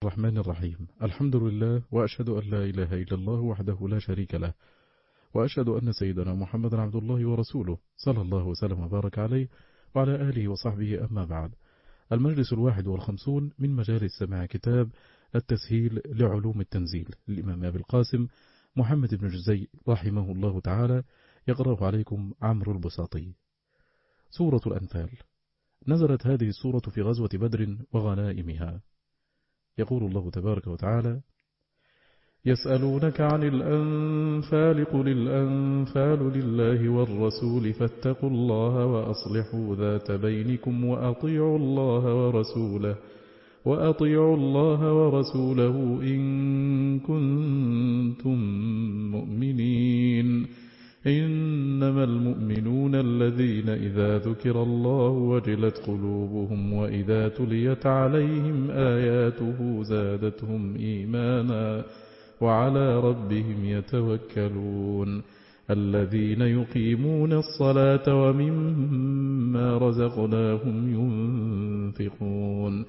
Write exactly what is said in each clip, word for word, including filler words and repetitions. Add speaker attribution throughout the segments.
Speaker 1: الرحمن الرحيم. الحمد لله، وأشهد أن لا إله إلا الله وحده لا شريك له، وأشهد أن سيدنا محمد عبد الله ورسوله صلى الله وسلم وبارك عليه وعلى آله وصحبه. أما بعد، المجلس الواحد والخمسون من مجالس سماع كتاب التسهيل لعلوم التنزيل للإمام أبي القاسم محمد بن جزي رحمه الله تعالى، يقرأ عليكم عمرو البساطي. سورة الأنفال. نزلت هذه السورة في غزوة بدر وغنائمها. يقول الله تبارك وتعالى: يسألونك عن الأنفال قل الأنفال لله والرسول فاتقوا الله وأصلحوا ذات بينكم وأطيعوا الله ورسوله وأطيعوا الله ورسوله إن كنتم مؤمنين. إنما المؤمنون الذين إذا ذكر الله وجلت قلوبهم وإذا تليت عليهم آياته زادتهم إيمانا وعلى ربهم يتوكلون. الذين يقيمون الصلاة ومما رزقناهم ينفقون.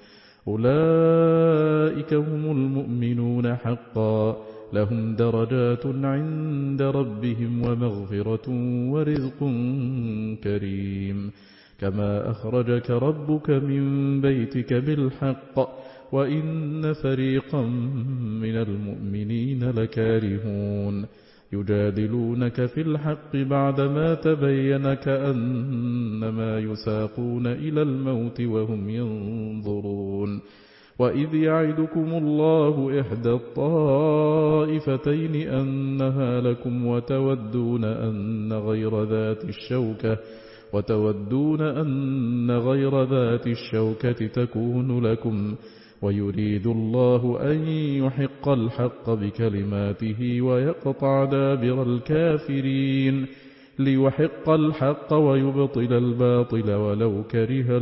Speaker 1: أولئك هم المؤمنون حقا، لهم درجات عند ربهم ومغفرة ورزق كريم. كما أخرجك ربك من بيتك بالحق وإن فريقا من المؤمنين لكارهون. يجادلونك في الحق بعدما تبين كأنما يساقون إلى الموت وهم ينظرون. وإذ يعدكم الله إحدى الطائفتين أنها لكم وتودون أن غير ذات الشوكة وتودون أن غير ذات الشوكة تكون لكم، ويريد الله أن يحق الحق بكلماته ويقطع دابر الكافرين ليحق الحق ويبطل الباطل ولو كره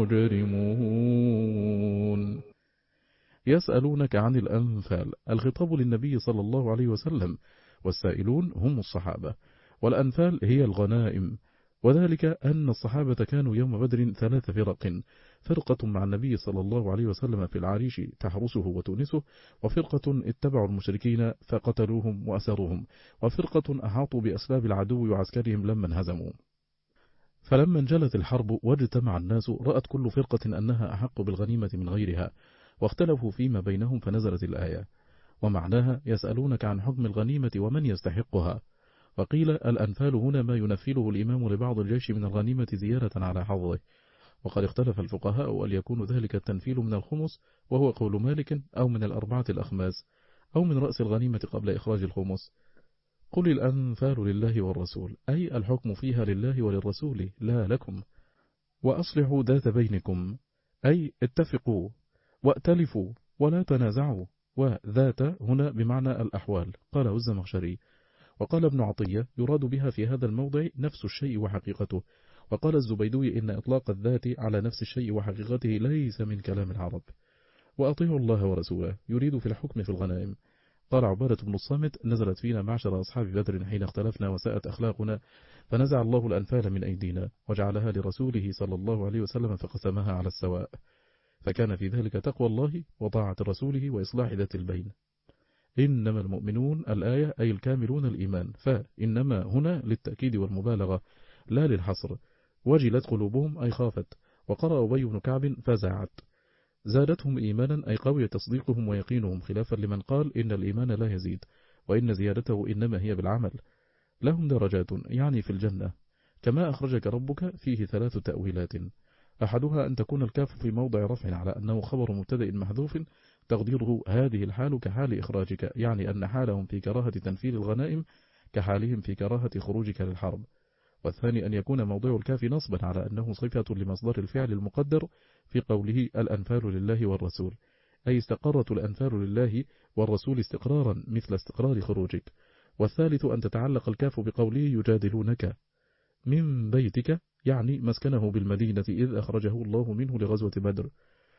Speaker 1: المجرمون. يسألونك عن الأنفال. الخطاب للنبي صلى الله عليه وسلم، والسائلون هم الصحابة، والأنفال هي الغنائم. وذلك أن الصحابة كانوا يوم بدر ثلاث فرق: فرقة مع النبي صلى الله عليه وسلم في العريش تحرسه وتونسه، وفرقة اتبعوا المشركين فقتلوهم وأسروهم، وفرقة أحاطوا بأسباب العدو وعسكرهم لما انهزموا. فلما انجلت الحرب واجتمع الناس، رأت كل فرقة أنها أحق بالغنيمة من غيرها، واختلفوا فيما بينهم، فنزلت الآية. ومعناها يسألونك عن حكم الغنيمة ومن يستحقها. وقيل الأنفال هنا ما ينفله الإمام لبعض الجيش من الغنيمة زيادة على حظه. وقد اختلف الفقهاء أن يكون ذلك التنفيل من الخمس وهو قول مالك، أو من الأربعة الأخماس، أو من رأس الغنيمة قبل إخراج الخمس. قل الأنفال لله والرسول، أي الحكم فيها لله وللرسول لا لكم. وأصلحوا ذات بينكم، أي اتفقوا وائتلفوا ولا تنازعوا. وذات هنا بمعنى الأحوال، قاله الزمخشري. وقال ابن عطية يراد بها في هذا الموضع نفس الشيء وحقيقته. وقال الزبيدوي إن إطلاق الذات على نفس الشيء وحقيقته ليس من كلام العرب. وأطيعوا الله ورسوله يريد في الحكم في الغنائم. قال عبادة بن الصامت: نزلت فينا معشر أصحاب بدر حين اختلفنا وساءت أخلاقنا، فنزع الله الأنفال من أيدينا وجعلها لرسوله صلى الله عليه وسلم فقسمها على السواء، فكان في ذلك تقوى الله وطاعة رسوله وإصلاح ذات البين. إنما المؤمنون الآية أي الكاملون الإيمان، فإنما هنا للتأكيد والمبالغة لا للحصر. وجلت قلوبهم أي خافت. وقرأ أبي بن كعب فزعت. زادتهم إيمانا أي قوي تصديقهم ويقينهم، خلافا لمن قال إن الإيمان لا يزيد، وإن زيادته إنما هي بالعمل. لهم درجات يعني في الجنة. كما أخرجك ربك فيه ثلاث تأويلات: أحدها أن تكون الكاف في موضع رفع على أنه خبر مبتدأ محذوف تقديره هذه الحال كحال إخراجك، يعني أن حالهم في كراهة تنفيذ الغنائم كحالهم في كراهة خروجك للحرب. والثاني أن يكون موضع الكاف نصبا على أنه صفة لمصدر الفعل المقدر في قوله الأنفال لله والرسول، أي استقرت الأنفال لله والرسول استقرارا مثل استقرار خروجك. والثالث أن تتعلق الكاف بقوله يجادلونك من بيتك، يعني مسكنه بالمدينة إذ أخرجه الله منه لغزوة بدر.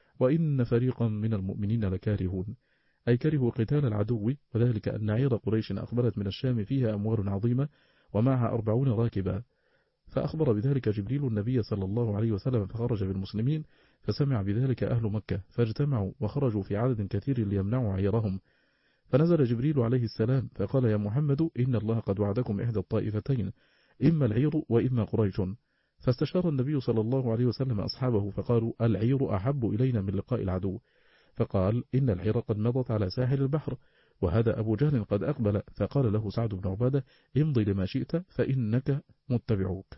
Speaker 1: وإن فريقا من المؤمنين لكارهون، أي كرهوا قتال العدو، وذلك أن عير قريش أقبلت من الشام فيها أموال عظيمة ومعها أربعون راكبا، فأخبر بذلك جبريل النبي صلى الله عليه وسلم فخرج بالمسلمين فسمع بذلك أهل مكة فاجتمعوا وخرجوا في عدد كثير ليمنعوا عيرهم، فنزل جبريل عليه السلام فقال: يا محمد إن الله قد وعدكم إحدى الطائفتين، إما العير وإما قريش. فاستشار النبي صلى الله عليه وسلم أصحابه فقالوا: العير أحب إلينا من لقاء العدو. فقال: إن العير قد مضت على ساحل البحر، وهذا أبو جهل قد أقبل. فقال له سعد بن عبادة: امضي لما شئت فإنك متبعوك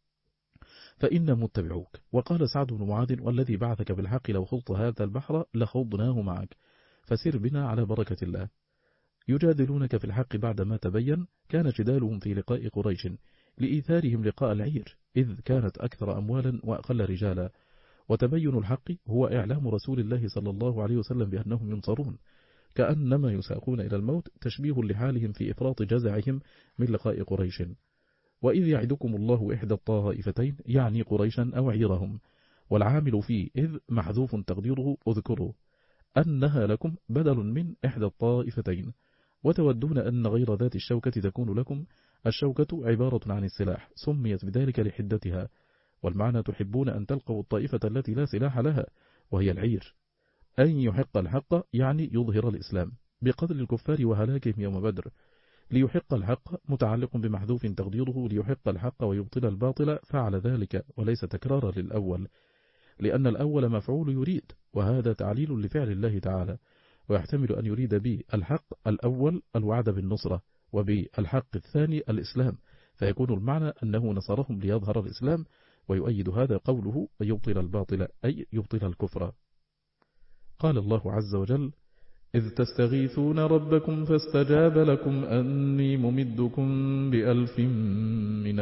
Speaker 1: فإن متبعوك. وقال سعد بن معاذ: والذي بعثك بالحق لو خضت هذا البحر لخضناه معك، فسر بنا على بركة الله. يجادلونك في الحق بعدما تبين. كان جدالهم في لقاء قريش لإيثارهم لقاء العير، إذ كانت أكثر أموالا وأقل رجالا، وتبين الحق هو إعلام رسول الله صلى الله عليه وسلم بأنهم ينصرون، كأنما يساقون إلى الموت، تشبيه لحالهم في إفراط جزعهم من لقاء قريش. وإذ يعدكم الله إحدى الطائفتين، يعني قريشا أو عيرهم، والعامل فيه إذ محذوف تقديره اذكروا أنها لكم بدل من إحدى الطائفتين، وتودون أن غير ذات الشوكة تكون لكم. الشوكة عبارة عن السلاح، سميت بذلك لحدتها، والمعنى تحبون أن تلقوا الطائفة التي لا سلاح لها، وهي العير. أن يحق الحق يعني يظهر الإسلام بقتل الكفار وهلاكهم يوم بدر. ليحق الحق متعلق بمحذوف تقديره ليحق الحق ويبطل الباطل، فعل ذلك وليس تكرارا للأول، لأن الأول مفعول يريد، وهذا تعليل لفعل الله تعالى، ويحتمل أن يريد به الحق الأول الوعد بالنصرة، وبالحق الثاني الإسلام، فيكون المعنى أنه نصرهم ليظهر الإسلام، ويؤيد هذا قوله ويبطل الباطل أي يبطل الكفر. قال الله عز وجل: إذ تستغيثون ربكم فاستجاب لكم أني ممدكم بألف من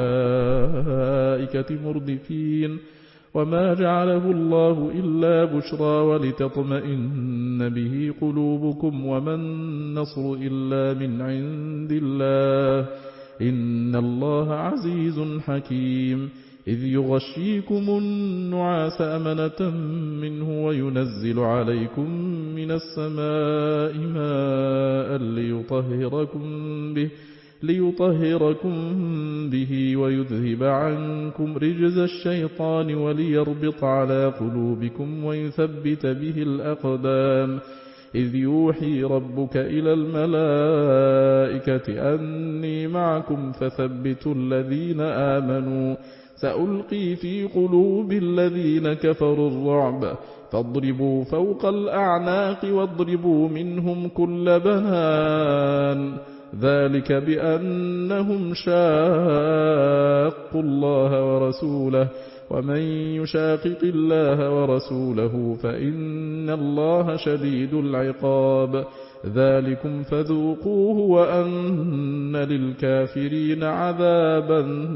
Speaker 1: الملائكة مردفين، وما جعله الله إلا بشرى ولتطمئن به قلوبكم، وما النصر إلا من عند الله، إن الله عزيز حكيم. إذ يغشيكم النعاس أمنة منه وينزل عليكم من السماء ماء ليطهركم به ليطهركم به ويذهب عنكم رجز الشيطان وليربط على قلوبكم ويثبت به الأقدام. إذ يوحي ربك إلى الملائكة أني معكم فثبتوا الذين آمنوا، سألقي في قلوب الذين كفروا الرعب، فاضربوا فوق الأعناق واضربوا منهم كل بنان، ذلك بأنهم شاقوا الله ورسوله، ومن يشاقق الله ورسوله فإن الله شديد العقاب، ذلكم فذوقوه وأن للكافرين عذاب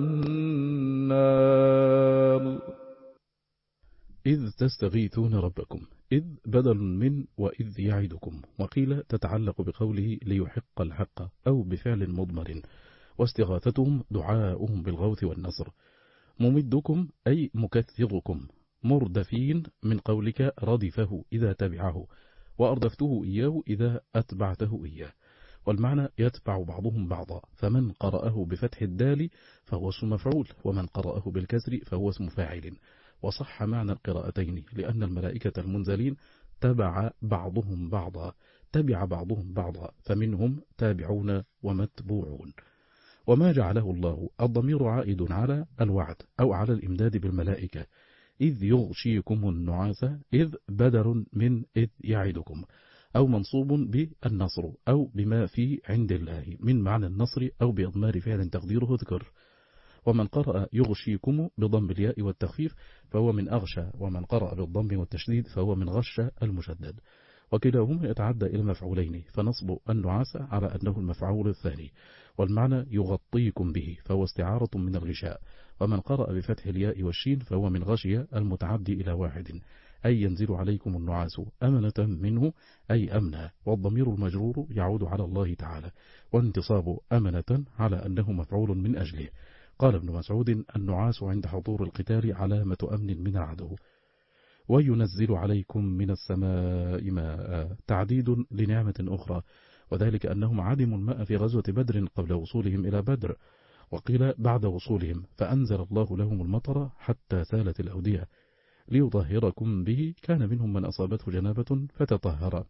Speaker 1: النار. إذ تستغيثون ربكم، إذ بدل من وإذ يعدكم، وقيل تتعلق بقوله ليحق الحق أو بفعل مضمر، واستغاثتهم دعاؤهم بالغوث والنصر. ممدكم أي مكثركم، مردفين من قولك ردفه إذا تبعه، وأردفته إياه إذا أتبعته إياه، والمعنى يتبع بعضهم بعضا، فمن قرأه بفتح الدال فهو اسم مفعول، ومن قرأه بالكسر فهو اسم فاعل، وصح معنى القراءتين، لأن الملائكة المنزلين تبع بعضهم بعضا تبع بعضهم بعضا فمنهم تابعون ومتبوعون. وما جعله الله، الضمير عائد على الوعد أو على الإمداد بالملائكة. إذ يغشيكم النعاس، إذ بدل من إذ يعدكم، أو منصوب بالنصر أو بما في عند الله من معنى النصر، أو بإضمار فعل تقديره اذكر. ومن قرأ يغشيكم بضم الياء والتخفيف فهو من أغشى، ومن قرأ بالضم والتشديد فهو من غش المشدد، وكلاهما يتعدى إلى مفعولين، فنصب النعاس على أنه المفعول الثاني، والمعنى يغطيكم به فهو استعارة من الغشاء. ومن قرأ بفتح الياء والشين فهو من غشي المتعدي إلى واحد، أي ينزل عليكم النعاس أمنة منه أي أمنا، والضمير المجرور يعود على الله تعالى، وانتصاب أمنة على أنه مفعول من أجله. قال ابن مسعود: النعاس عند حضور القتال علامة أمن من العدو. وينزل عليكم من السماء ماء، تعديد لنعمة أخرى، وذلك أنهم عدموا الماء في غزوة بدر قبل وصولهم إلى بدر، وقيل بعد وصولهم، فأنزل الله لهم المطر حتى سالت الأودية. ليطهركم به، كان منهم من أصابته جنابة فتطهر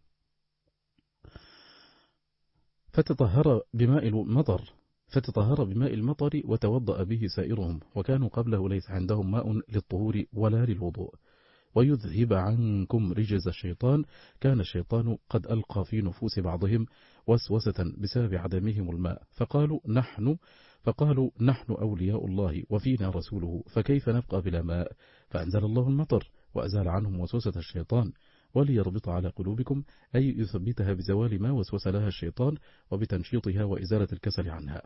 Speaker 1: فتطهر بماء المطر فتطهر بماء المطر وتوضأ به سائرهم، وكانوا قبله ليس عندهم ماء للطهور ولا للوضوء. ويذهب عنكم رجز الشيطان، كان الشيطان قد ألقى في نفوس بعضهم وسوسة بسبب عدمهم الماء، فقالوا نحن فقالوا نحن أولياء الله وفينا رسوله، فكيف نبقى بلا ماء؟ فأنزل الله المطر وأزال عنهم وسوسة الشيطان، وليربط على قلوبكم، أي يثبتها بزوال ما وسوس لها الشيطان وبتنشيطها وإزالة الكسل عنها.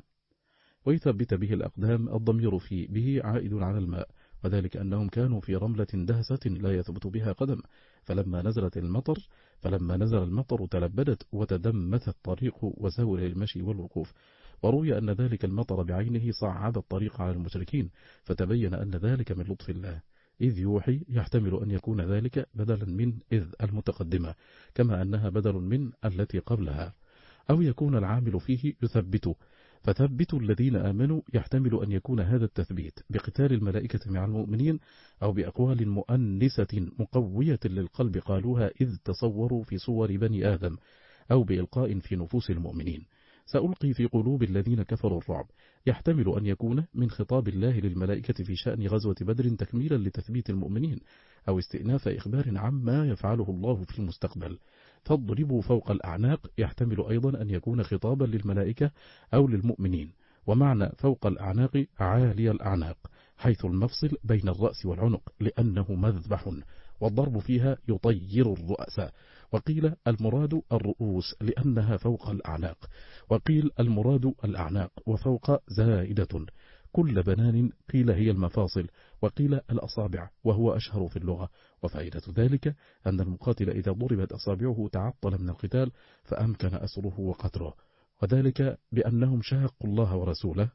Speaker 1: ويثبت به الأقدام، الضمير في به عائد على الماء، وذلك أنهم كانوا في رملة دهسة لا يثبت بها قدم، فلما نزلت المطر فلما نزل المطر تلبدت وتدمت الطريق وسهل المشي والوقوف. وروي أن ذلك المطر بعينه صعب الطريق على المشركين، فتبين أن ذلك من لطف الله، إذ يوحي يحتمل أن يكون ذلك بدلا من إذ المتقدمة، كما أنها بدل من التي قبلها، أو يكون العامل فيه يثبت، فثبتوا الذين آمنوا، يحتمل أن يكون هذا التثبيت بقتال الملائكة مع المؤمنين، أو بأقوال مؤنسة مقوية للقلب قالوها إذ تصوروا في صور بني آدم، أو بإلقاء في نفوس المؤمنين. سألقي في قلوب الذين كفروا الرعب، يحتمل أن يكون من خطاب الله للملائكة في شأن غزوة بدر تكميلا لتثبيت المؤمنين، أو استئناف إخبار عما يفعله الله في المستقبل. فاضربوا فوق الأعناق، يحتمل أيضا أن يكون خطابا للملائكة أو للمؤمنين، ومعنى فوق الأعناق عالي الأعناق، حيث المفصل بين الرأس والعنق، لأنه مذبح، والضرب فيها يطير الرؤساء. وقيل المراد الرؤوس لأنها فوق الأعناق، وقيل المراد الأعناق وفوق زائدة. كل بنان قيل هي المفاصل، وقيل الأصابع، وهو أشهر في اللغة. وفائدة ذلك أن المقاتل إذا ضربت أصابعه تعطل من القتال، فأمكن أسره وقتله، وذلك بأنهم شاقوا الله ورسوله.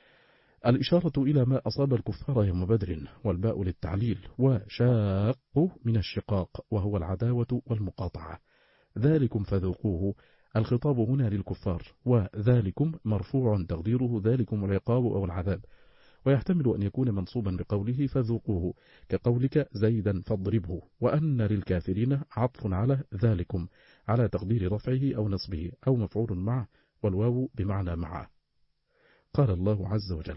Speaker 1: الإشارة إلى ما أصاب الكفار يوم بدر، والباء للتعليل، وشاقوا من الشقاق وهو العداوة والمقاطعة. ذلكم فذوقوه، الخطاب هنا للكفار، وذلكم مرفوع تقديره ذلكم العقاب أو العذاب، ويحتمل أن يكون منصوبا بقوله فذوقوه، كقولك زيدا فاضربه، وأن للكافرين عطف على ذلكم على تقدير رفعه أو نصبه أو مفعول معه، والواو بمعنى معه. قال الله عز وجل: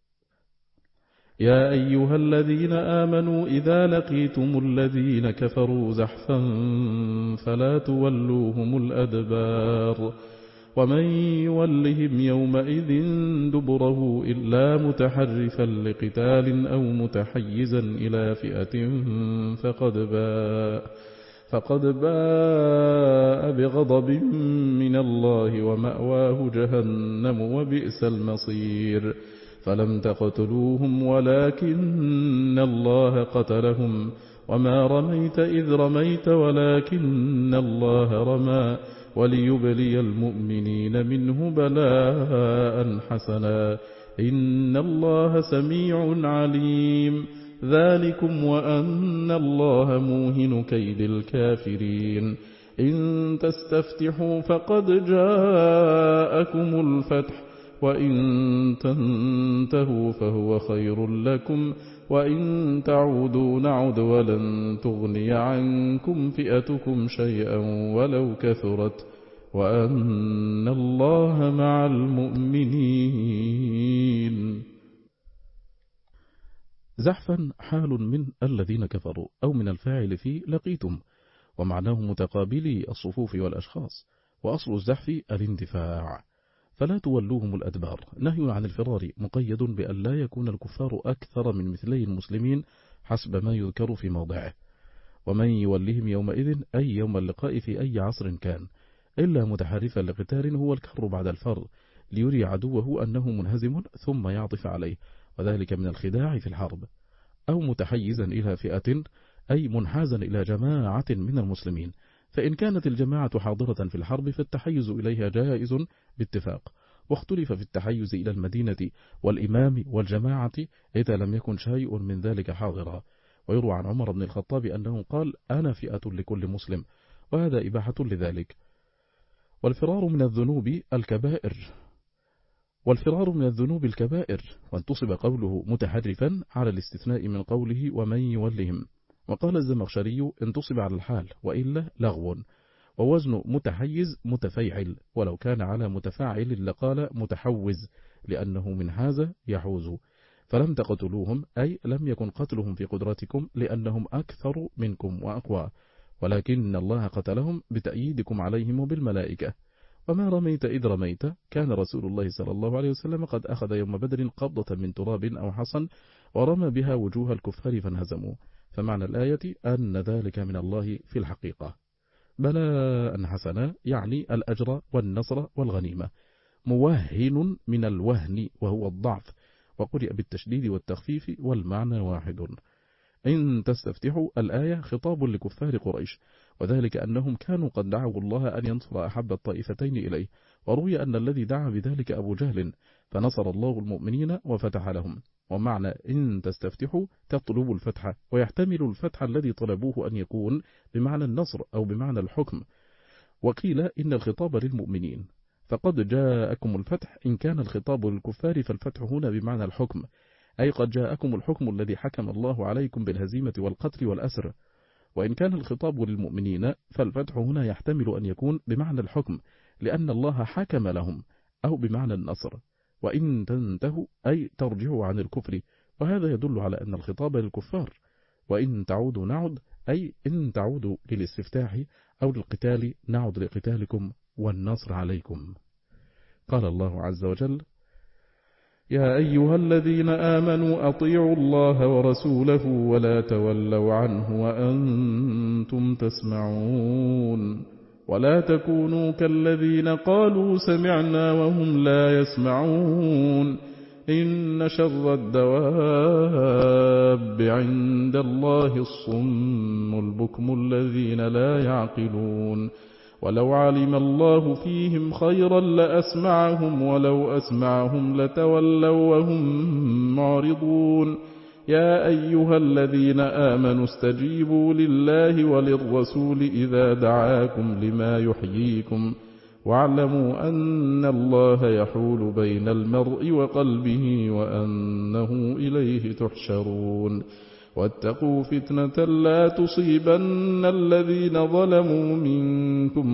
Speaker 2: يا أيها الذين آمنوا إذا لقيتم الذين كفروا زحفا فلا تولوهم الأدبار، ومن يولهم يومئذ دبره إلا متحرفا لقتال أو متحيزا إلى فئة فقد باء فقد باء بغضب من الله ومأواه جهنم وبئس المصير. فلم تقتلوهم ولكن الله قتلهم وما رميت إذ رميت ولكن الله رمى وليبلي المؤمنين منه بلاء حسنا إن الله سميع عليم. ذلكم وأن الله موهن كيد الكافرين. إن تستفتحوا فقد جاءكم الفتح وإن تنتهوا فهو خير لكم وإن تعودوا نعد ولن تغني عنكم فئتكم شيئا ولو كثرت وأن الله مع المؤمنين.
Speaker 1: زحفا حال من الذين كفروا، أو من الفاعل في لقيتم، ومعناه متقابلي الصفوف والأشخاص، وأصل الزحف الاندفاع. فلا تولوهم الأدبار، نهي عن الفرار مقيد بأن لا يكون الكفار أكثر من مثلي المسلمين حسب ما يذكر في موضعه. ومن يولهم يومئذ أي يوم اللقاء في أي عصر كان، إلا متحرفا لقتال هو الكر بعد الفر، ليري عدوه أنه منهزم ثم يعطف عليه، وذلك من الخداع في الحرب. أو متحيزا إلى فئة أي منحازا إلى جماعة من المسلمين، فإن كانت الجماعة حاضرة في الحرب فالتحيز إليها جائز باتفاق، واختلف في التحيز إلى المدينة والإمام والجماعة إذا لم يكن شيء من ذلك حاضرا. ويروى عن عمر بن الخطاب أنه قال: أنا فئة لكل مسلم، وهذا إباحة لذلك. والفرار من الذنوب الكبائر والفرار من الذنوب الكبائر وانتصب قوله متحرفا على الاستثناء من قوله ومن يولهم، وقال الزمخشري انتصب على الحال وإلا لغو، ووزن متحيز متفيعل، ولو كان على متفاعل لقال متحوز، لأنه من حاز يحوز. فلم تقتلوهم أي لم يكن قتلهم في قدرتكم لأنهم أكثر منكم وأقوى، ولكن الله قتلهم بتأييدكم عليهم وبالملائكة. وما رميت إذ رميت، كان رسول الله صلى الله عليه وسلم قد أخذ يوم بدر قبضة من تراب أو حصن ورمى بها وجوه الكفار فانهزموا، فمعنى الآية أن ذلك من الله في الحقيقة. بلاء حسنا يعني الأجر والنصر والغنيمة، موهن من الوهن وهو الضعف، وقرئ بالتشديد والتخفيف والمعنى واحد. إن تستفتحوا الآية خطاب لكفار قريش، وذلك أنهم كانوا قد دعوا الله أن ينصر أحب الطائفتين إليه، وروي أن الذي دعا بذلك أبو جهل، فنصر الله المؤمنين وفتح لهم. ومعنى إن تستفتحوا تطلب الفتح، ويحتمل الفتح الذي طلبوه أن يكون بمعنى النصر أو بمعنى الحكم. وقيل إن الخطاب للمؤمنين، فقد جاءكم الفتح. إن كان الخطاب للكفار فالفتح هنا بمعنى الحكم، أي قد جاءكم الحكم الذي حكم الله عليكم بالهزيمة والقتل والأسر. وإن كان الخطاب للمؤمنين فالفتح هنا يحتمل أن يكون بمعنى الحكم، لأن الله حكم لهم، أو بمعنى النصر. وإن تنتهوا أي ترجعوا عن الكفر، وهذا يدل على أن الخطاب للكفار. وإن تعودوا نعد أي إن تعودوا للاستفتاح أو للقتال نعد لقتالكم والنصر عليكم. قال الله عز وجل:
Speaker 2: يا أيها الذين آمنوا أطيعوا الله ورسوله ولا تولوا عنه وأنتم تسمعون، ولا تكونوا كالذين قالوا سمعنا وهم لا يسمعون، إن شر الدواب عند الله الصم البكم الذين لا يعقلون، ولو علم الله فيهم خيرا لأسمعهم ولو أسمعهم لتولوا وهم معرضون. يا أيها الذين آمنوا استجيبوا لله وللرسول إذا دعاكم لما يحييكم، واعلموا أن الله يحول بين المرء وقلبه وأنه إليه تحشرون. واتقوا فتنة لا تصيبن الذين ظلموا منكم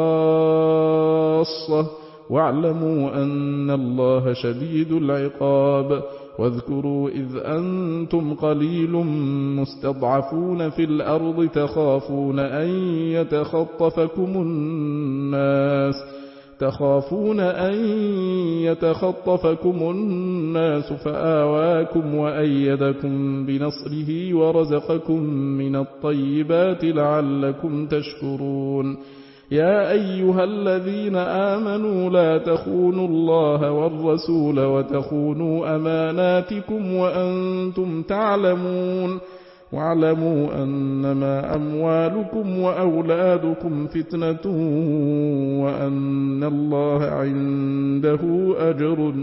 Speaker 2: خاصة، واعلموا أن الله شديد العقاب. واذكروا إذ أنتم قليل مستضعفون في الأرض تخافون أن يتخطفكم الناس تخافون أن يتخطفكم الناس فآواكم وأيدكم بنصره ورزقكم من الطيبات لعلكم تشكرون. يا أيها الذين آمنوا لا تخونوا الله والرسول وتخونوا أماناتكم وأنتم تعلمون، واعلموا أنما أموالكم وأولادكم فتنة وأن الله عنده أجر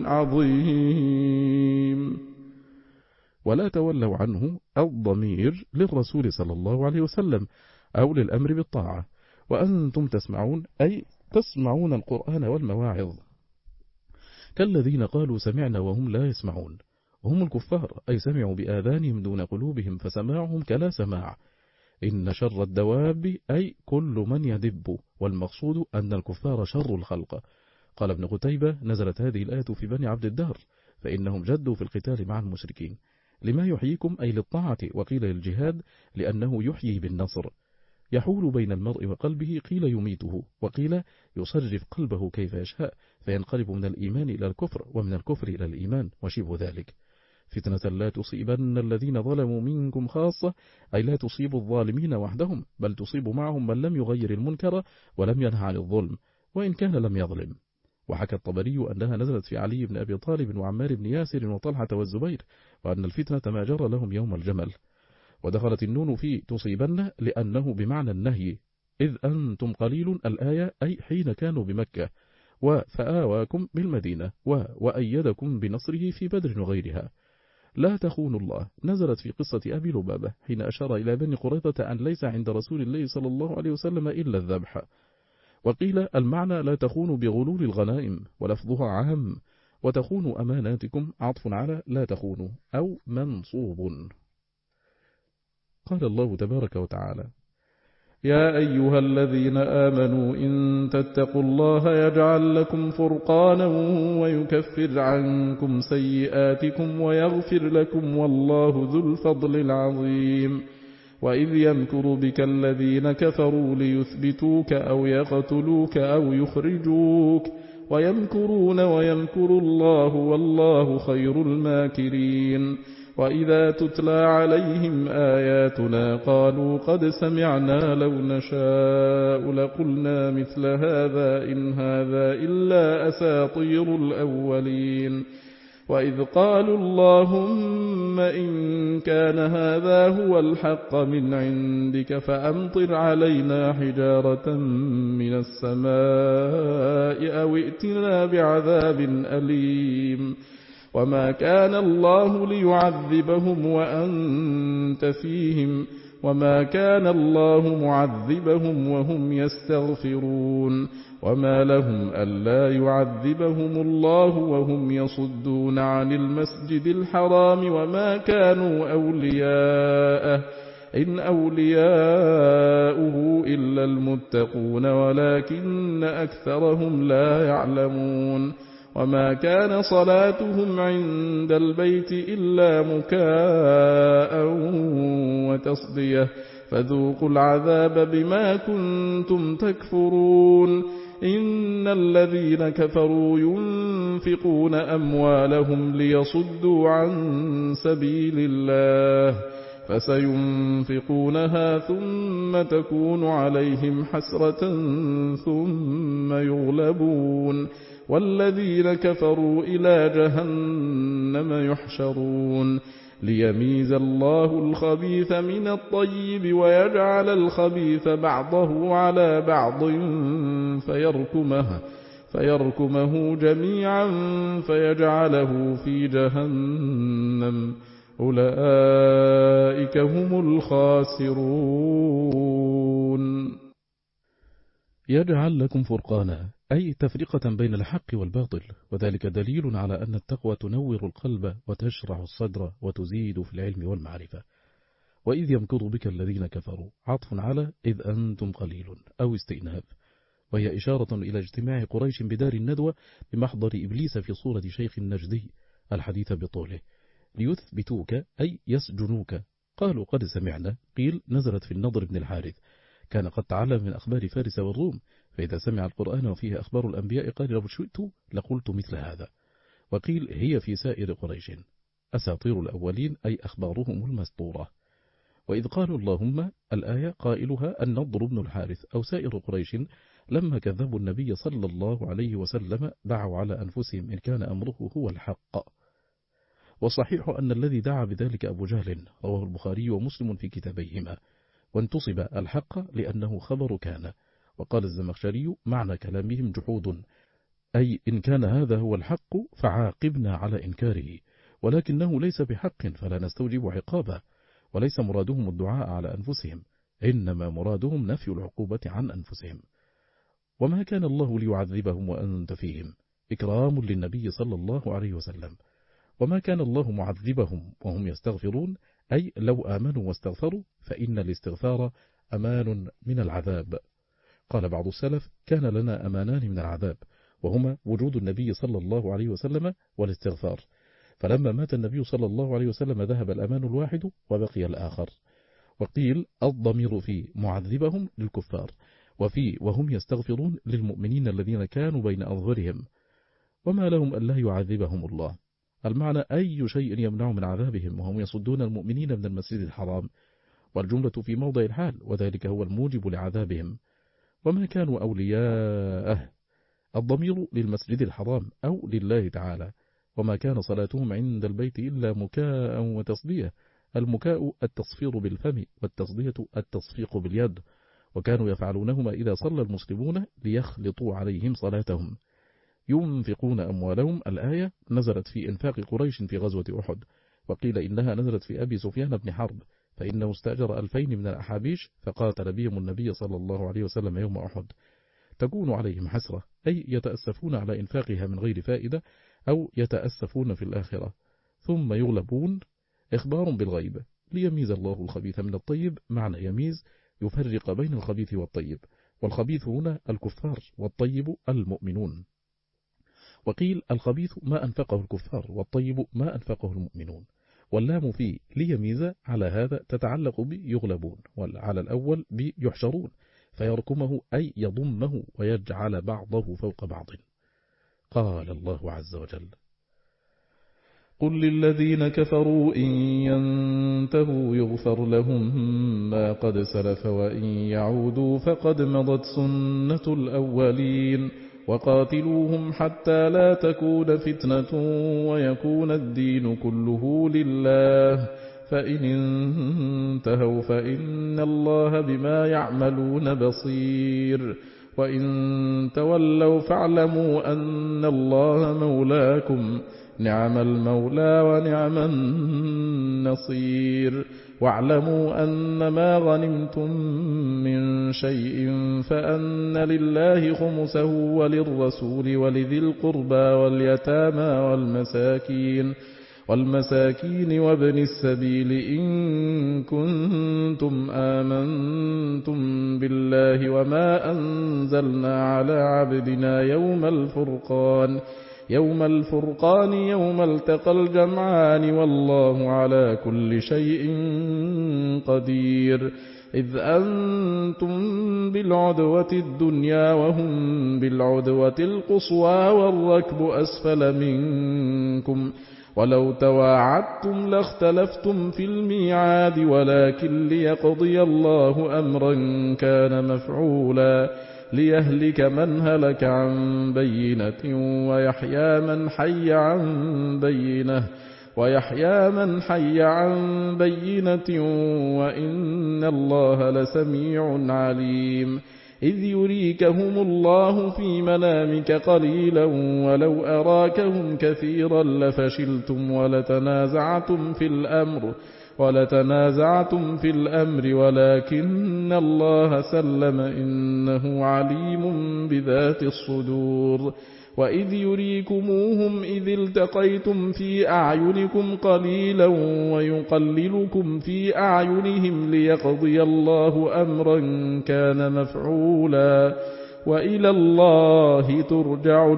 Speaker 2: عظيم.
Speaker 1: ولا تولوا عنه الضمير للرسول صلى الله عليه وسلم أو للأمر بالطاعة، وأنتم تسمعون أي تسمعون القرآن والمواعظ، كالذين قالوا سمعنا وهم لا يسمعون، هم الكفار أي سمعوا بآذانهم دون قلوبهم فسماعهم كلا سماع. إن شر الدواب أي كل من يدب، والمقصود أن الكفار شر الخلق. قال ابن قتيبة: نزلت هذه الآية في بني عبد الدار، فإنهم جدوا في القتال مع المشركين. لما يحييكم أي للطاعة، وقيل للجهاد لأنه يحيي بالنصر. يحول بين المرء وقلبه، قيل يميته، وقيل يصرف قلبه كيف يشاء فينقلب من الإيمان إلى الكفر ومن الكفر إلى الإيمان وشبه ذلك. فتنة لا تصيبن الذين ظلموا منكم خاصة أي لا تصيب الظالمين وحدهم، بل تصيب معهم من لم يغير المنكر ولم ينهى عن الظلم وإن كان لم يظلم. وحكى الطبري أنها نزلت في علي بن أبي طالب وعمار بن ياسر وطلحة والزبير، وأن الفتنة ما جرى لهم يوم الجمل. ودخلت النون في تصيبن لأنه بمعنى النهي، إذ أنتم قليل الآية أي حين كانوا بمكة، وفآواكم بالمدينة، وأيدكم بنصره في بدر وغيرها. لا تخونوا الله نزلت في قصة أبي لبابة حين أشار إلى بني قريظة أن ليس عند رسول الله صلى الله عليه وسلم إلا الذبح. وقيل المعنى لا تخونوا بغلول الغنائم، ولفظها عام، وتخونوا أماناتكم عطف على لا تخونوا أو منصوب. قال الله تبارك وتعالى:
Speaker 2: يا أيها الذين آمنوا إن تتقوا الله يجعل لكم فرقانا ويكفر عنكم سيئاتكم ويغفر لكم والله ذو الفضل العظيم. وإذ يمكر بك الذين كفروا ليثبتوك أو يقتلوك أو يخرجوك ويمكرون ويمكر الله والله خير الماكرين. وإذا تتلى عليهم آياتنا قالوا قد سمعنا لو نشاء لقلنا مثل هذا إن هذا إلا أساطير الأولين. وإذ قالوا اللهم إن كان هذا هو الحق من عندك فأمطر علينا حجارة من السماء أو ائتنا بعذاب أليم. وما كان الله ليعذبهم وأنت فيهم وما كان الله معذبهم وهم يستغفرون. وما لهم ألا يعذبهم الله وهم يصدون عن المسجد الحرام وما كانوا أولياءه إن أولياؤه إلا المتقون ولكن أكثرهم لا يعلمون. وما كان صلاتهم عند البيت إلا مكاء وتصدية فذوقوا العذاب بما كنتم تكفرون. إن الذين كفروا ينفقون أموالهم ليصدوا عن سبيل الله فسينفقونها ثم تكون عليهم حسرة ثم يغلبون والذين كفروا إلى جهنم يحشرون. ليميز الله الخبيث من الطيب ويجعل الخبيث بعضه على بعض فيركمه, فيركمه جميعا فيجعله في جهنم أولئك هم الخاسرون.
Speaker 1: يجعل لكم فرقانا أي تفرقة بين الحق والباطل، وذلك دليل على أن التقوى تنور القلب وتشرح الصدر وتزيد في العلم والمعرفة. وإذ يمكر بك الذين كفروا عطف على إذ أنتم قليل أو استئناف، وهي إشارة إلى اجتماع قريش بدار الندوة بمحضر إبليس في صورة شيخ النجدي الحديث بطوله ليثبتوك أي يسجنوك. قالوا قد سمعنا، قيل نزلت في النضر بن الحارث، كان قد تعلم من أخبار فارس والروم، فإذا سمع القرآن وفيه أخبار الأنبياء قال لو شئت لقلت مثل هذا. وقيل هي في سائر قريش، أساطير الأولين أي أخبارهم المسطورة. وإذ قالوا اللهم الآية قائلها النضر بن الحارث أو سائر قريش لما كذبوا النبي صلى الله عليه وسلم دعوا على أنفسهم إن كان أمره هو الحق. والصحيح أن الذي دعا بذلك أبو جهل، رواه البخاري ومسلم في كتابيهما، وانتصب الحق لأنه خبر كان. وقال الزمخشري معنى كلامهم جحود، أي إن كان هذا هو الحق فعاقبنا على إنكاره، ولكنه ليس بحق فلا نستوجب عقابه. وليس مرادهم الدعاء على أنفسهم، إنما مرادهم نفي العقوبة عن أنفسهم. وما كان الله ليعذبهم وأنت فيهم، إكرام للنبي صلى الله عليه وسلم. وما كان الله معذبهم وهم يستغفرون، أي لو آمنوا واستغفروا فإن الاستغفار أمان من العذاب. قال بعض السلف كان لنا أمانان من العذاب، وهما وجود النبي صلى الله عليه وسلم والاستغفار، فلما مات النبي صلى الله عليه وسلم ذهب الأمان الواحد وبقي الآخر. وقيل الضمير في معذبهم للكفار، وفي وهم يستغفرون للمؤمنين الذين كانوا بين أظهرهم. وما لهم ألا يعذبهم الله، المعنى أي شيء يمنع من عذابهم وهم يصدون المؤمنين من المسجد الحرام، والجملة في موضع الحال، وذلك هو الموجب لعذابهم. وما كانوا أولياءه، الضمير للمسجد الحرام أو لله تعالى. وما كان صلاتهم عند البيت إلا مكاء وتصدية، المكاء التصفير بالفم والتصدية التصفيق باليد، وكانوا يفعلونهما إذا صلى المسلمون ليخلطوا عليهم صلاتهم. ينفقون أموالهم، الآية نزلت في إنفاق قريش في غزوة أحد، وقيل إنها نزلت في أبي سفيان بن حرب، فإنه استأجر ألفين من الأحابيش فقاتل بهم النبي صلى الله عليه وسلم يوم أحد. تكون عليهم حسرة، أي يتأسفون على إنفاقها من غير فائدة، أو يتأسفون في الآخرة. ثم يغلبون، إخبار بالغيب، ليميز الله الخبيث من الطيب، معنى يميز يفرق بين الخبيث والطيب، والخبيث هنا الكفار والطيب المؤمنون. وقيل الخبيث ما أنفقه الكفار والطيب ما أنفقه المؤمنون، واللام في ليميز على هذا تتعلق بيغلبون، وعلى الأول بيحشرون فيركمه أي يضمه ويجعل بعضه فوق بعض. قال الله عز وجل:
Speaker 2: قل للذين كفروا إن ينتهوا يغفر لهم ما قد سلف وإن يعودوا فقد مضت سنة الأولين وقاتلوهم حتى لا تكون فتنة ويكون الدين كله لله فإن انتهوا فإن الله بما يعملون بصير وإن تولوا فاعلموا أن الله مولاكم نعم المولى ونعم النصير واعلموا أن ما غنمتم من شيء فأن لله خمسه وللرسول ولذي القربى واليتامى والمساكين والمساكين وابن السبيل إن كنتم آمنتم بالله وما أنزلنا على عبدنا يوم الفرقان يوم الفرقان يوم التقى الجمعان والله على كل شيء قدير إذ أنتم بالعدوة الدنيا وهم بالعدوة القصوى والركب أسفل منكم ولو تواعدتم لاختلفتم في الميعاد ولكن ليقضي الله أمرا كان مفعولا ليهلك من هلك عن بينة ويحيى من حي عن بينة ويحيى من حي عن بينة وإن الله لسميع عليم إذ يريكهم الله في منامك قليلا ولو أراكهم كثيرا لفشلتم ولتنازعتم في الأمر ولتنازعتم في الأمر ولكن الله سلم إنه عليم بذات الصدور وإذ يريكموهم إذ التقيتم في أعينكم قليلا ويقللكم في أعينهم ليقضي الله أمرا كان مفعولا وإلى الله ترجع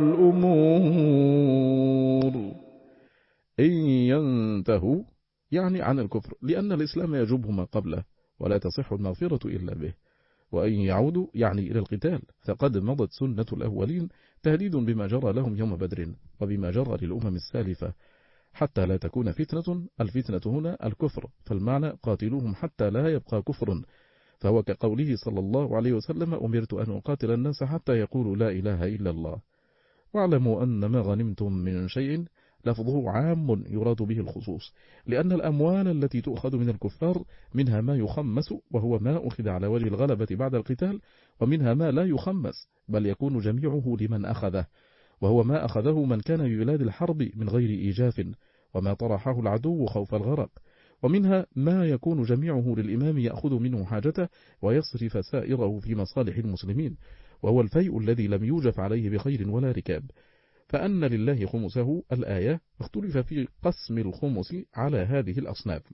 Speaker 2: الأمور.
Speaker 1: إن ينتهوا يعني عن الكفر، لأن الإسلام يجوبه ما قبله ولا تصح المغفرة إلا به. وأن يعودوا يعني إلى القتال، فقد مضت سنة الأولين تهديد بما جرى لهم يوم بدر وبما جرى للأمم السالفة حتى لا تكون فتنة. الفتنة هنا الكفر، فالمعنى قاتلوهم حتى لا يبقى كفر، فهو كقوله صلى الله عليه وسلم: أمرت أن أقاتل الناس حتى يقولوا لا إله إلا الله. واعلموا أن ما غنمتم من شيء لفظه عام يراد به الخصوص، لأن الأموال التي تؤخذ من الكفار منها ما يخمس وهو ما أخذ على وجه الغلبة بعد القتال، ومنها ما لا يخمس بل يكون جميعه لمن أخذه، وهو ما أخذه من كان ببلاد الحرب من غير إيجاف وما طرحه العدو خوف الغرق، ومنها ما يكون جميعه للإمام يأخذ منه حاجته ويصرف سائره في مصالح المسلمين، وهو الفيء الذي لم يوجف عليه بخير ولا ركاب. فأن لله خمسه الآية اختلف في قسم الخمس على هذه الأصناف،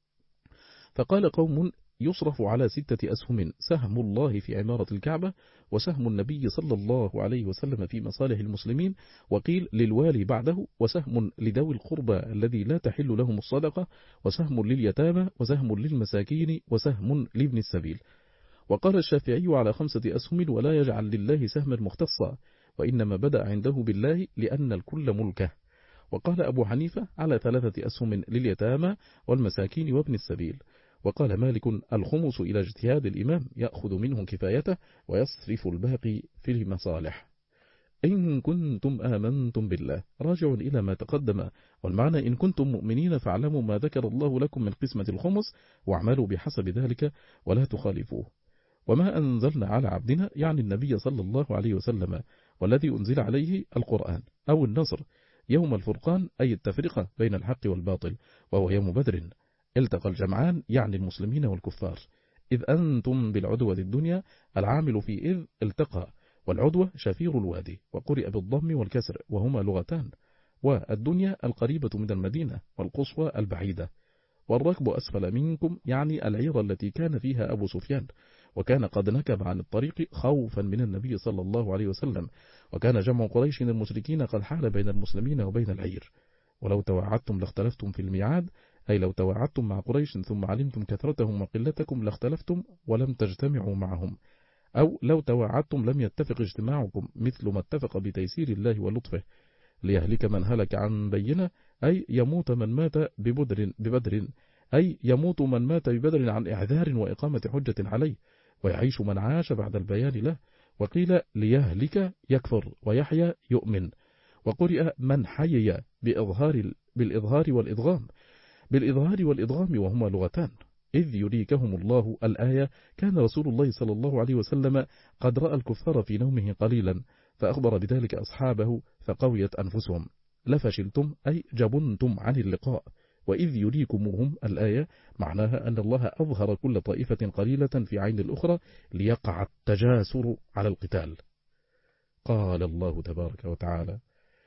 Speaker 1: فقال قوم يصرف على ستة أسهم: سهم الله في عمارة الكعبة، وسهم النبي صلى الله عليه وسلم في مصالح المسلمين، وقيل للوالي بعده، وسهم لذوي القربى الذي لا تحل لهم الصدقة، وسهم لليتامى، وسهم للمساكين، وسهم لابن السبيل. وقال الشافعي على خمسة أسهم ولا يجعل لله سهما مختصا، وإنما بدأ عنده بالله لأن الكل ملكه. وقال أبو حنيفة على ثلاثة أسهم لليتامى والمساكين وابن السبيل. وقال مالك الخمس إلى اجتهاد الإمام يأخذ منه كفايته ويصرف الباقي في المصالح. إن كنتم آمنتم بالله راجع إلى ما تقدم، والمعنى إن كنتم مؤمنين فاعلموا ما ذكر الله لكم من قسمة الخمس واعملوا بحسب ذلك ولا تخالفوه. وما أنزلنا على عبدنا يعني النبي صلى الله عليه وسلم، والذي أنزل عليه القرآن أو النصر يوم الفرقان أي التفرقة بين الحق والباطل، وهو يوم بدر. التقى الجمعان يعني المسلمين والكفار. إذ أنتم بالعدوة الدنيا، العامل في إذ التقى، والعدوة شفير الوادي، وقرئ بالضم والكسر وهما لغتان. والدنيا القريبة من المدينة، والقصوى البعيدة. والركب أسفل منكم يعني العير التي كان فيها أبو سفيان، وكان قد نكب عن الطريق خوفا من النبي صلى الله عليه وسلم، وكان جمع قريش المشركين قد حال بين المسلمين وبين العير. ولو توعدتم لاختلفتم في الميعاد، أي لو توعدتم مع قريش ثم علمتم كثرتهم وقلتكم لاختلفتم ولم تجتمعوا معهم، أو لو توعدتم لم يتفق اجتماعكم مثل ما اتفق بتيسير الله ولطفه، ليهلك من هلك عن بينة، أي يموت من مات ببدر, ببدر أي يموت من مات ببدر عن إعذار وإقامة حجة عليه، ويعيش من عاش بعد البيان له. وقيل ليهلك يكفر ويحيى يؤمن، وقرئ من حيي بإظهار بالإظهار والإضغام بالإظهار والإضغام وهما لغتان. إذ يريكهم الله الآية، كان رسول الله صلى الله عليه وسلم قد رأى الكفار في نومه قليلا، فأخبر بذلك أصحابه فقويت أنفسهم. لفشلتم أي جبنتم عن اللقاء. وإذ يريكمهم الآية معناها أن الله أظهر كل طائفة قليلة في عين الأخرى ليقع التجاسر على القتال. قال الله تبارك وتعالى: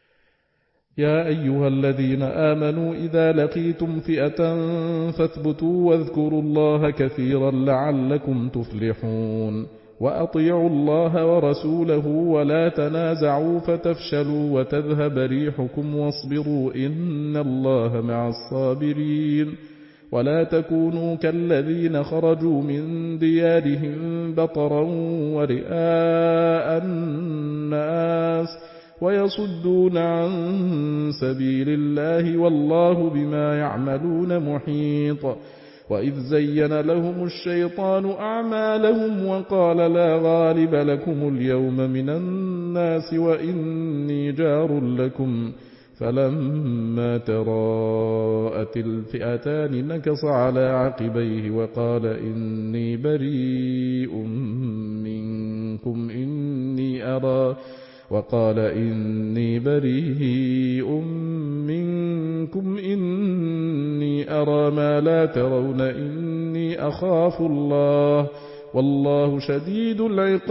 Speaker 2: يا أيها الذين آمنوا إذا لقيتم فئة فاثبتوا واذكروا الله كثيرا لعلكم تفلحون، وأطيعوا الله ورسوله ولا تنازعوا فتفشلوا وتذهب ريحكم واصبروا إن الله مع الصابرين. ولا تكونوا كالذين خرجوا من ديارهم بطرا ورئاء الناس ويصدون عن سبيل الله والله بما يعملون محيط. وإذ زين لهم الشيطان أعمالهم وقال لا غالب لكم اليوم من الناس وإني جار لكم، فلما تراءت الفئتان نكص على عقبيه وقال إني بريء منكم إني أرى وقال إني بريء منكم إني أرى ما لا ترون إني أخاف الله والله شديد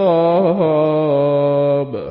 Speaker 2: العقاب.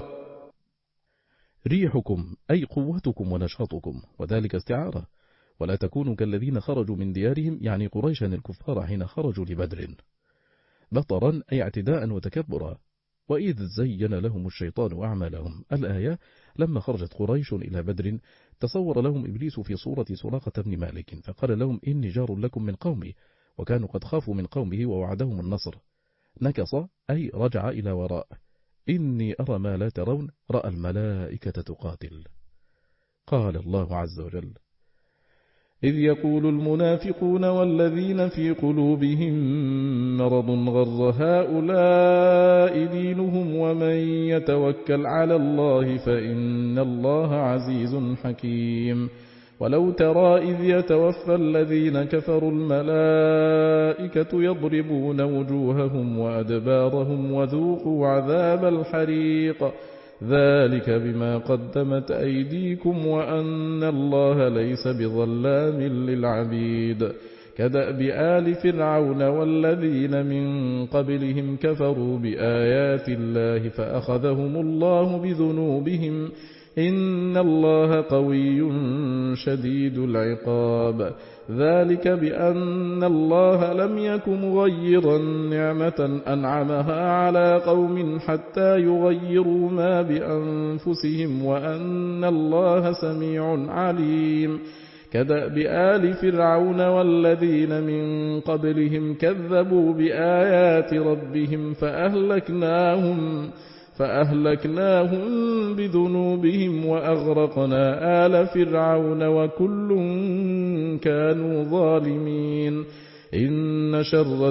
Speaker 1: ريحكم أي قوتكم ونشاطكم، وذلك استعارة. ولا تكونوا كالذين خرجوا من ديارهم يعني قريشا الكفار حين خرجوا لبدر. بطرا أي اعتداء وتكبرا. وإذ زين لهم الشيطان أعمالهم الآية، لما خرجت قريش إلى بدر تصور لهم إبليس في صورة سراقة بن مالك فقال لهم إني جار لكم من قومي، وكانوا قد خافوا من قومه ووعدهم النصر. نكص أي رجع إلى وراء. إني أرى ما لا ترون رأى الملائكة تقاتل. قال الله عز وجل:
Speaker 2: إذ يقول المنافقون والذين في قلوبهم مرض غر هؤلاء دينهم ومن يتوكل على الله فإن الله عزيز حكيم. ولو ترى إذ يتوفى الذين كفروا الملائكة يضربون وجوههم وأدبارهم وذوقوا عذاب الحريق ذلك بما قدمت أيديكم وأن الله ليس بظلام للعبيد. كدأب آل فرعون والذين من قبلهم كفروا بآيات الله فأخذهم الله بذنوبهم إن الله قوي شديد العقاب. ذلك بأن الله لم يك مغيرا نعمة أنعمها على قوم حتى يغيروا ما بأنفسهم وأن الله سميع عليم. كدأب آل فرعون والذين من قبلهم كذبوا بآيات ربهم فأهلكناهم فأهلكناهم بذنوبهم وأغرقنا آل فرعون وكل كانوا ظالمين. إن شر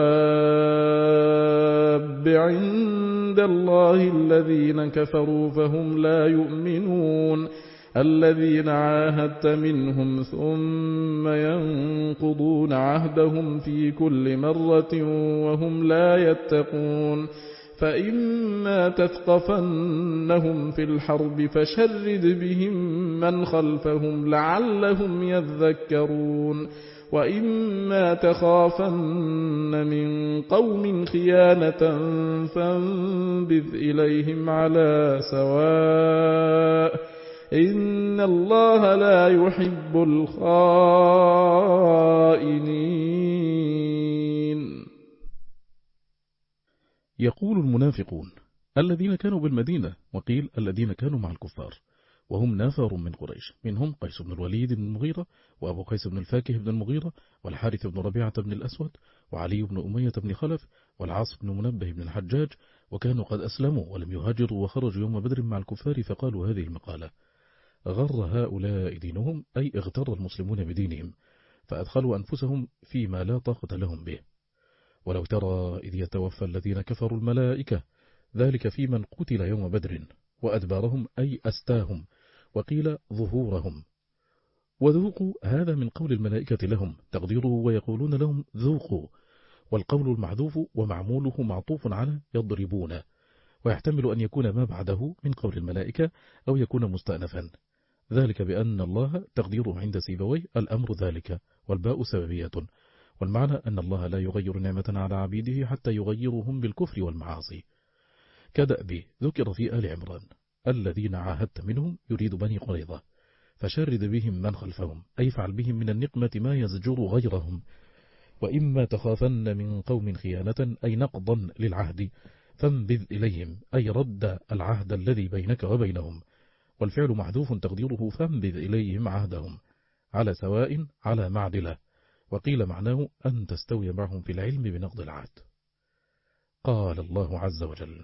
Speaker 2: الدواب عند الله الذين كفروا فهم لا يؤمنون. الذين عاهدت منهم ثم ينقضون عهدهم في كل مرة وهم لا يتقون. فإما تثقفنهم في الحرب فشرد بهم من خلفهم لعلهم يذكرون. وإما تخافن من قوم خيانة فانبذ إليهم على سواء إن الله لا يحب الخائنين.
Speaker 1: يقول المنافقون الذين كانوا بالمدينة، وقيل الذين كانوا مع الكفار، وهم نافر من قريش، منهم قيس بن الوليد بن المغيرة، وأبو قيس بن الفاكه بن المغيرة، والحارث بن ربيعة بن الأسود، وعلي بن أمية بن خلف، والعاص بن منبه بن الحجاج، وكانوا قد أسلموا ولم يهاجروا وخرجوا يوم بدر مع الكفار، فقالوا هذه المقالة: غر هؤلاء دينهم، أي اغتر المسلمون بدينهم، فأدخلوا أنفسهم فيما لا طاقة لهم به. ولو ترى إذ يتوفى الذين كفروا الملائكة، ذلك في من قتل يوم بدر، وأدبارهم أي أستاهم، وقيل ظهورهم. وذوقوا هذا من قول الملائكة لهم تقديره، ويقولون لهم ذوقوا، والقول المحذوف ومعموله معطوف على يضربون، ويحتمل أن يكون ما بعده من قول الملائكة أو يكون مستأنفا، ذلك بأن الله تقديره عند سيبوي الأمر ذلك، والباء سببية، والمعنى أن الله لا يغير نعمة على عبيده حتى يغيرهم بالكفر والمعاصي. كدأب ذكر في آل عمران الذين عاهدت منهم يريد بني قريظة، فشرد بهم من خلفهم، أي فعل بهم من النقمة ما يزجر غيرهم، وإما تخافن من قوم خيانة أي نقضا للعهد فانبذ إليهم، أي رد العهد الذي بينك وبينهم، والفعل محذوف تقديره فانبذ إليهم عهدهم، على سواء على معدلة، وقيل معناه أن تستوي معهم في العلم بنقض العهد. قال الله عز وجل: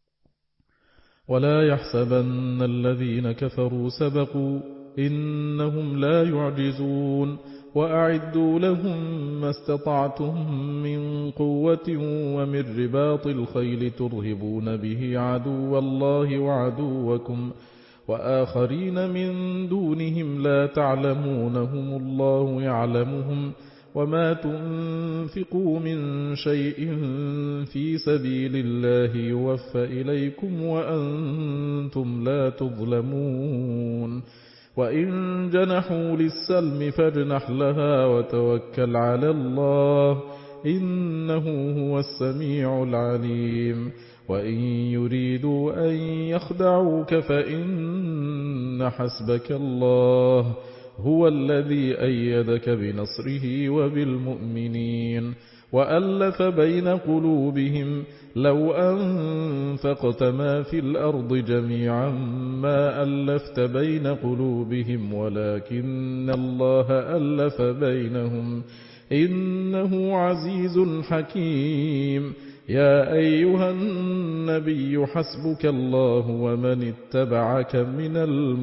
Speaker 2: ولا يحسبن الذين كفروا سبقوا إنهم لا يعجزون وأعدوا لهم ما استطعتم من قوة ومن رباط الخيل ترهبون به عدو الله وعدوكم وآخرين من دونهم لا تعلمونهم الله يعلمهم وما تنفقوا من شيء في سبيل الله يوفى إليكم وأنتم لا تظلمون وإن جنحوا للسلم فاجنح لها وتوكل على الله إنه هو السميع العليم وإن يريدوا أن يخدعوك فإن حسبك الله هو الذي أيدك بنصره وبالمؤمنين وألف بين قلوبهم لو أنفقت ما في الأرض جميعا ما ألفت بين قلوبهم ولكن الله ألف بينهم إنه عزيز حكيم يا أيها النبي حسبك الله ومن اتبعك من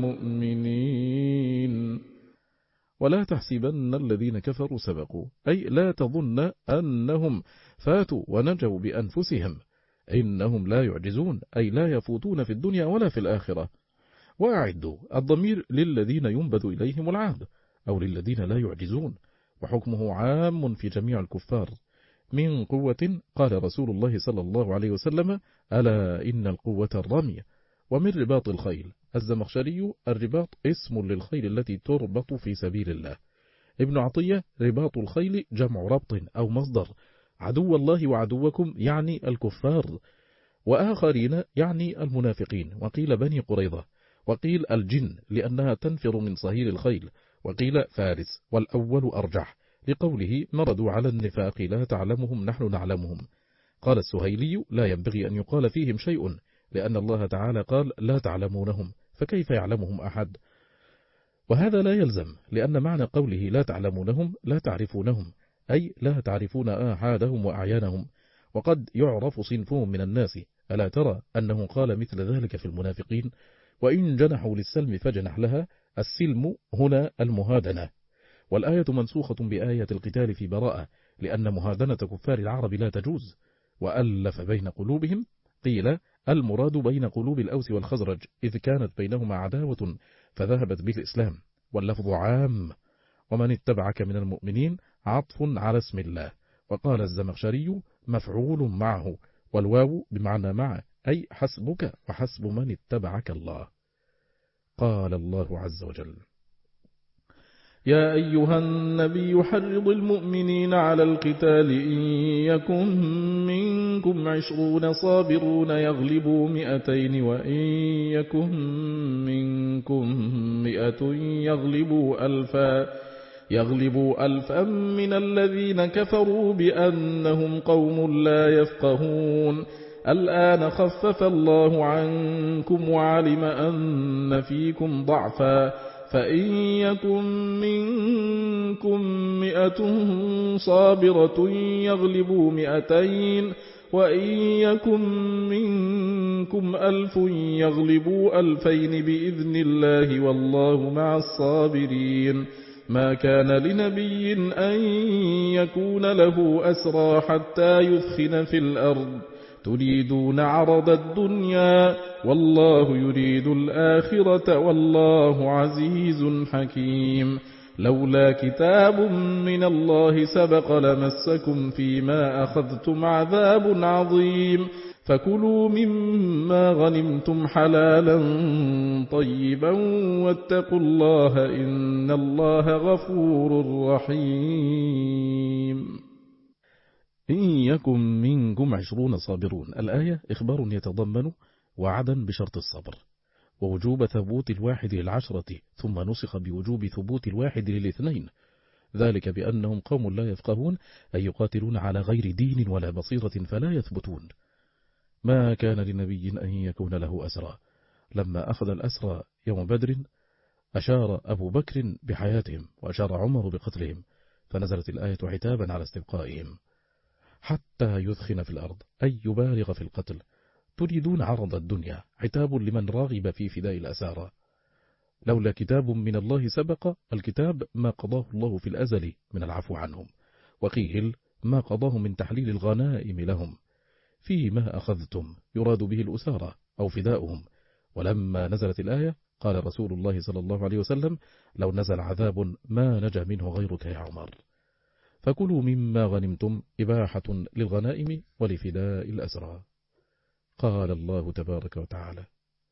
Speaker 2: المؤمنين.
Speaker 1: ولا تحسبن الذين كفروا سبقوا، أي لا تظن أنهم فاتوا ونجوا بأنفسهم، إنهم لا يعجزون، أي لا يفوتون في الدنيا ولا في الآخرة. وأعدوا الضمير للذين ينبذ إليهم العهد أو للذين لا يعجزون، وحكمه عام في جميع الكفار. من قوة قال رسول الله صلى الله عليه وسلم: ألا إن القوة الرمي. ومن رباط الخيل. الزمخشري: الرباط اسم للخيل التي تربط في سبيل الله. ابن عطية: رباط الخيل جمع ربط أو مصدر. عدو الله وعدوكم يعني الكفار، وآخرين يعني المنافقين، وقيل بني قريظة، وقيل الجن لأنها تنفر من صهيل الخيل، وقيل فارس، والأول أرجح لقوله مردوا على النفاق لا تعلمهم نحن نعلمهم. قال السهيلي: لا ينبغي أن يقال فيهم شيء، لأن الله تعالى قال لا تعلمونهم، فكيف يعلمهم أحد؟ وهذا لا يلزم، لأن معنى قوله لا تعلمونهم لا تعرفونهم، أي لا تعرفون آحادهم وأعيانهم، وقد يعرف صنفهم من الناس. ألا ترى أنه قال مثل ذلك في المنافقين؟ وإن جنحوا للسلم فجنح لها. السلم هنا المهادنة، والآية منسوخة بآية القتال في براءة، لأن مهادنة كفار العرب لا تجوز. وألف بين قلوبهم، قيل المراد بين قلوب الأوس والخزرج، إذ كانت بينهما عداوة فذهبت بالإسلام، واللفظ عام. ومن اتبعك من المؤمنين عطف على اسم الله. وقال الزمخشري: مفعول معه، والواو بمعنى مع، أي حسبك وحسب من اتبعك الله. قال الله عز وجل:
Speaker 2: يا أيها النبي حرض المؤمنين على القتال إن يكن منكم منكم عشرون صابرون يغلبوا مئتين وإن يكن منكم مئة يغلبوا ألفا يغلبوا ألفا من الذين كفروا بأنهم قوم لا يفقهون الآن خفف الله عنكم وعلم أن فيكم ضعفا فإن يكن منكم مئة صابرة يغلبوا مئتين وإن يكن منكم ألف يغلبوا ألفين بإذن الله والله مع الصابرين ما كان لنبي أن يكون له أسرى حتى يثخن في الأرض تريدون عرض الدنيا والله يريد الآخرة والله عزيز حكيم لولا كتاب من الله سبق لمسكم فيما أخذتم عذاب عظيم فكلوا مما غنمتم حلالا طيبا واتقوا الله إن الله غفور رحيم
Speaker 1: إن يكن منكم عشرون صابرون. الآية إخبار يتضمن وعدا بشرط الصبر ووجوب ثبوت الواحد للعشرة ثم نسخ بوجوب ثبوت الواحد للاثنين، ذلك بأنهم قوم لا يفقهون أي يقاتلون على غير دين ولا بصيرة فلا يثبتون. ما كان لنبي أن يكون له أسرى. لما أخذ الأسرى يوم بدر أشار أبو بكر بحياتهم وأشار عمر بقتلهم، فنزلت الآية عتابا على استبقائهم. حتى يثخن في الأرض أي يبالغ في القتل. تريدون عرض الدنيا عتاب لمن راغب في فداء الأسارى. لولا كتاب من الله سبق، الكتاب ما قضاه الله في الأزل من العفو عنهم، وقيل ما قضاه من تحليل الغنائم لهم. فيما أخذتم يراد به الأسارى أو فداؤهم. ولما نزلت الآية قال رسول الله صلى الله عليه وسلم لو نزل عذاب ما نجا منه غيرك يا عمر. فكلوا مما غنمتم إباحة للغنائم ولفداء الأسرى. قال الله تبارك وتعالى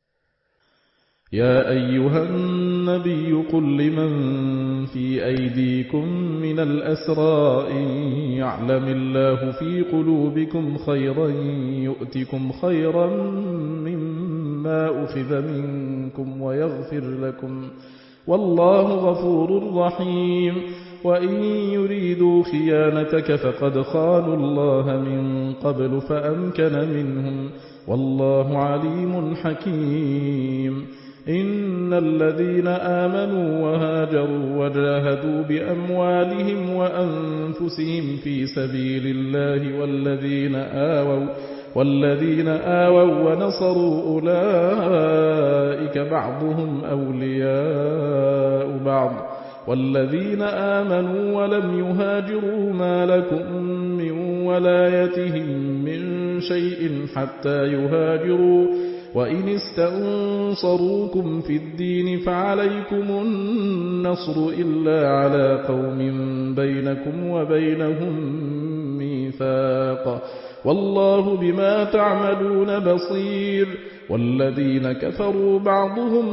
Speaker 2: يا أيها النبي قل لمن في أيديكم من الأسرى إن يعلم الله في قلوبكم خيرا يؤتكم خيرا مما أخذ منكم ويغفر لكم والله غفور رحيم وإن يريدوا خيانتك فقد خانوا الله من قبل فأمكن منهم والله عليم حكيم إن الذين آمنوا وهاجروا وجاهدوا بأموالهم وأنفسهم في سبيل الله والذين آووا والذين آووا ونصروا أولئك بعضهم أولياء بعض والذين آمنوا ولم يهاجروا ما لكم من ولايتهم من شيء حتى يهاجروا وإن استنصروكم في الدين فعليكم النصر إلا على قوم بينكم وبينهم ميثاق والله بما تعملون بصير والذين كفروا بعضهم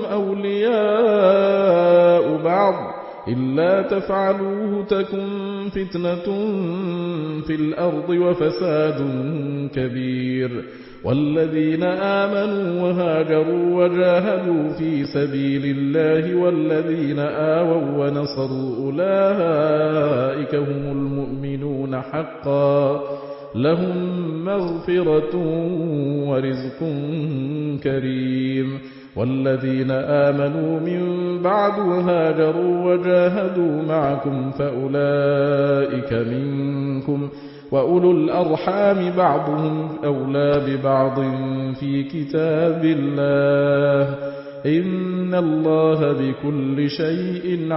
Speaker 2: أولياء بعض إلا تفعلوه تكن فتنة في الأرض وفساد كبير والذين آمنوا وهاجروا وجاهدوا في سبيل الله والذين آووا ونصروا أولئك هم المؤمنون حقا لهم مغفرة ورزق كريم والذين آمنوا من بعد وهاجروا وجاهدوا معكم فأولئك منكم وأولو الأرحام بعضهم أولى ببعض في كتاب الله إن الله بكل شيء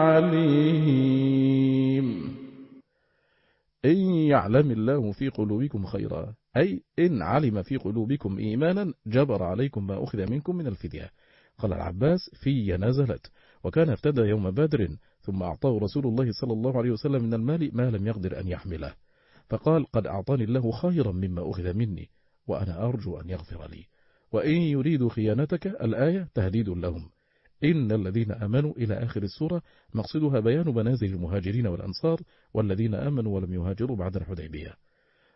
Speaker 2: عليم.
Speaker 1: إن يعلم الله في قلوبكم خيرا أي إن علم في قلوبكم إيمانا جبر عليكم ما أخذ منكم من الفدية. قال العباس في نزلت وكان افتدى يوم بدر ثم أعطاه رسول الله صلى الله عليه وسلم من المال ما لم يقدر أن يحمله، فقال قد أعطاني الله خيرا مما أخذ مني وأنا أرجو أن يغفر لي. وإن يريدوا خيانتك الآية تهديد لهم. إن الذين آمنوا إلى آخر السورة مقصدها بيان منازل المهاجرين والأنصار والذين آمنوا ولم يهاجروا بعد الحديبية.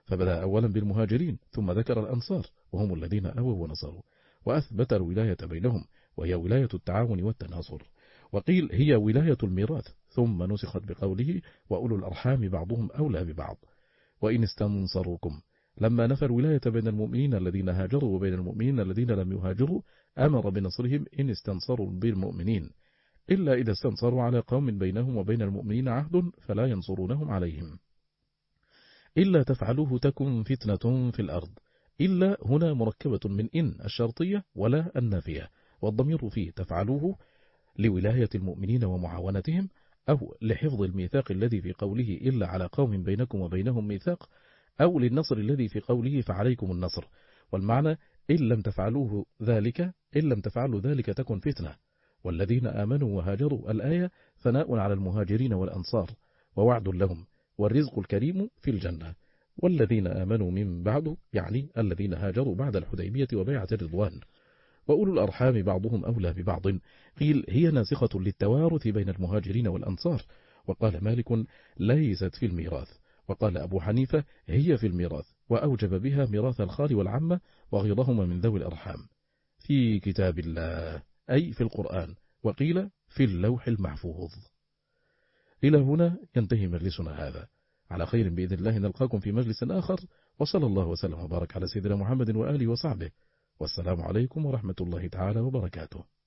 Speaker 1: فبدأ أولا بالمهاجرين ثم ذكر الأنصار وهم الذين أووا ونصروا، وأثبت الولاية بينهم وهي ولاية التعاون والتناصر. وقيل هي ولاية الميراث ثم نسخت بقوله وأولو الأرحام بعضهم أولى ببعض. وإن استنصروكم لما نفى الولاية بين المؤمنين الذين هاجروا وبين المؤمنين الذين لم يهاجروا أمر بنصرهم إن استنصروا بالمؤمنين، إلا إذا استنصروا على قوم بينهم وبين المؤمنين عهد فلا ينصرونهم عليهم. إلا تفعلوه تكن فتنة في الأرض. إلا هنا مركبة من إن الشرطية ولا النافية، والضمير فيه تفعلوه لولاية المؤمنين ومعاونتهم، أو لحفظ الميثاق الذي في قوله إلا على قوم بينكم وبينهم ميثاق، أو للنصر الذي في قوله فعليكم النصر. والمعنى إن لم تفعلوه ذلك إن لم تفعلوا ذلك تكن فتنة. والذين آمنوا وهاجروا الآية ثناء على المهاجرين والأنصار ووعد لهم، والرزق الكريم في الجنة. والذين آمنوا من بعد يعني الذين هاجروا بعد الحديبية وبيعة الرضوان. وأولو الأرحام بعضهم أولى ببعض، قيل هي ناسخة للتوارث بين المهاجرين والأنصار. وقال مالك ليست في الميراث، وقال أبو حنيفة هي في الميراث، وأوجب بها ميراث الخال والعمة وغيرهما من ذوي الأرحام في كتاب الله أي في القرآن، وقيل في اللوح المحفوظ. إلى هنا ينتهي مجلسنا هذا، على خير بإذن الله نلقاكم في مجلس آخر، وصلى الله وسلم وبارك على سيدنا محمد وآله وصحبه، والسلام عليكم ورحمة الله تعالى وبركاته.